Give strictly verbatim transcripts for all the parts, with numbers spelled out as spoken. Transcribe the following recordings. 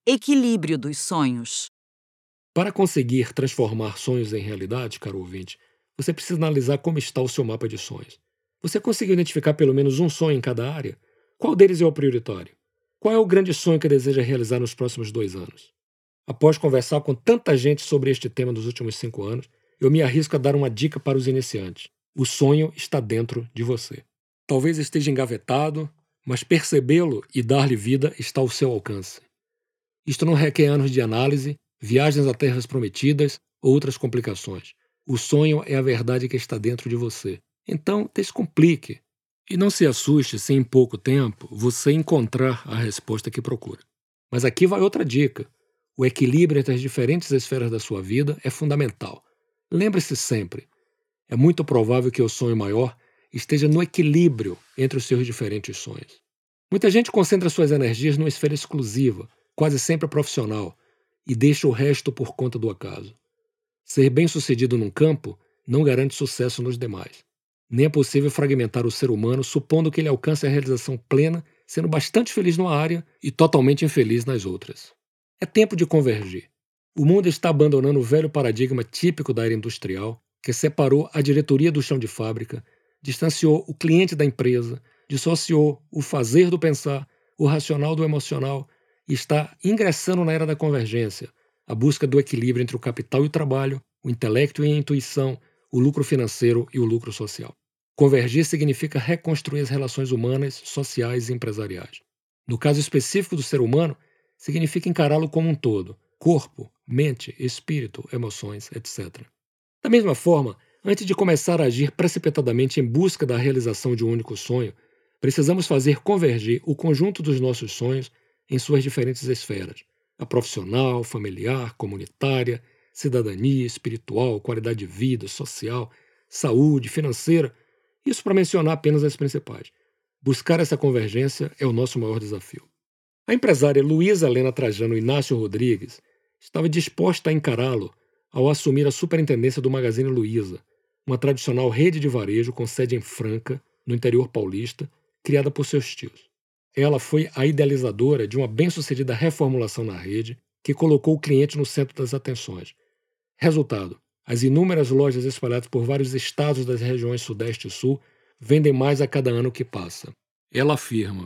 Equilíbrio dos sonhos. Para conseguir transformar sonhos em realidade, caro ouvinte, você precisa analisar como está o seu mapa de sonhos. Você conseguiu identificar pelo menos um sonho em cada área? Qual deles é o prioritário? Qual é o grande sonho que deseja realizar nos próximos dois anos? Após conversar com tanta gente sobre este tema nos últimos cinco anos, eu me arrisco a dar uma dica para os iniciantes. O sonho está dentro de você. Talvez esteja engavetado, mas percebê-lo e dar-lhe vida está ao seu alcance. Isto não requer anos de análise, viagens a terras prometidas ou outras complicações. O sonho é a verdade que está dentro de você. Então, descomplique. E não se assuste se em pouco tempo você encontrar a resposta que procura. Mas aqui vai outra dica. O equilíbrio entre as diferentes esferas da sua vida é fundamental. Lembre-se sempre, é muito provável que o sonho maior esteja no equilíbrio entre os seus diferentes sonhos. Muita gente concentra suas energias numa esfera exclusiva, quase sempre profissional, e deixa o resto por conta do acaso. Ser bem-sucedido num campo não garante sucesso nos demais. Nem é possível fragmentar o ser humano supondo que ele alcance a realização plena, sendo bastante feliz numa área e totalmente infeliz nas outras. É tempo de convergir. O mundo está abandonando o velho paradigma típico da era industrial, que separou a diretoria do chão de fábrica, distanciou o cliente da empresa, dissociou o fazer do pensar, o racional do emocional, e está ingressando na era da convergência, a busca do equilíbrio entre o capital e o trabalho, o intelecto e a intuição, o lucro financeiro e o lucro social. Convergir significa reconstruir as relações humanas, sociais e empresariais. No caso específico do ser humano, significa encará-lo como um todo, corpo, mente, espírito, emoções, etcétera. Da mesma forma, antes de começar a agir precipitadamente em busca da realização de um único sonho, precisamos fazer convergir o conjunto dos nossos sonhos em suas diferentes esferas: a profissional, familiar, comunitária, cidadania, espiritual, qualidade de vida, social, saúde, financeira, isso para mencionar apenas as principais. Buscar essa convergência é o nosso maior desafio. A empresária Luísa Helena Trajano Inácio Rodrigues estava disposta a encará-lo ao assumir a superintendência do Magazine Luiza, uma tradicional rede de varejo com sede em Franca, no interior paulista, criada por seus tios. Ela foi a idealizadora de uma bem-sucedida reformulação na rede que colocou o cliente no centro das atenções. Resultado: as inúmeras lojas espalhadas por vários estados das regiões Sudeste e Sul vendem mais a cada ano que passa. Ela afirma: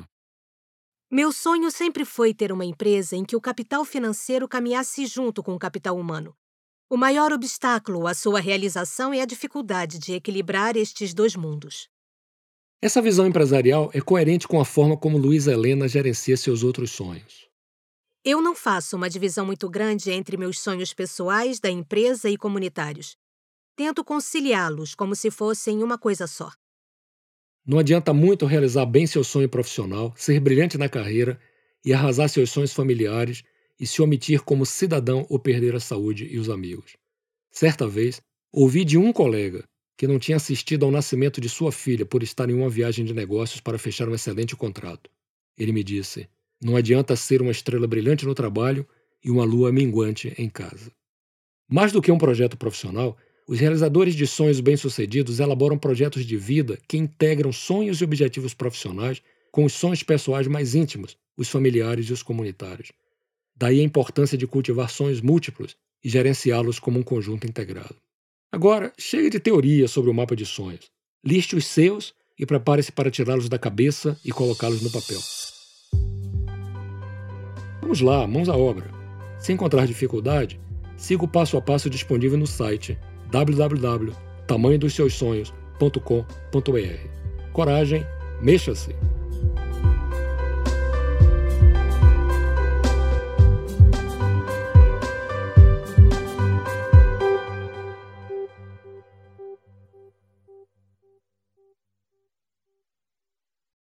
Meu sonho sempre foi ter uma empresa em que o capital financeiro caminhasse junto com o capital humano. O maior obstáculo à sua realização é a dificuldade de equilibrar estes dois mundos. Essa visão empresarial é coerente com a forma como Luísa Helena gerencia seus outros sonhos. Eu não faço uma divisão muito grande entre meus sonhos pessoais, da empresa e comunitários. Tento conciliá-los como se fossem uma coisa só. Não adianta muito realizar bem seu sonho profissional, ser brilhante na carreira e arrasar seus sonhos familiares e se omitir como cidadão ou perder a saúde e os amigos. Certa vez, ouvi de um colega que não tinha assistido ao nascimento de sua filha por estar em uma viagem de negócios para fechar um excelente contrato. Ele me disse: não adianta ser uma estrela brilhante no trabalho e uma lua minguante em casa. Mais do que um projeto profissional, os realizadores de sonhos bem-sucedidos elaboram projetos de vida que integram sonhos e objetivos profissionais com os sonhos pessoais mais íntimos, os familiares e os comunitários. Daí a importância de cultivar sonhos múltiplos e gerenciá-los como um conjunto integrado. Agora, chega de teoria sobre o mapa de sonhos. Liste os seus e prepare-se para tirá-los da cabeça e colocá-los no papel. Vamos lá, mãos à obra. Se encontrar dificuldade, siga o passo a passo disponível no site w w w ponto tamanho dos seus sonhos ponto com ponto b r. Coragem, mexa-se!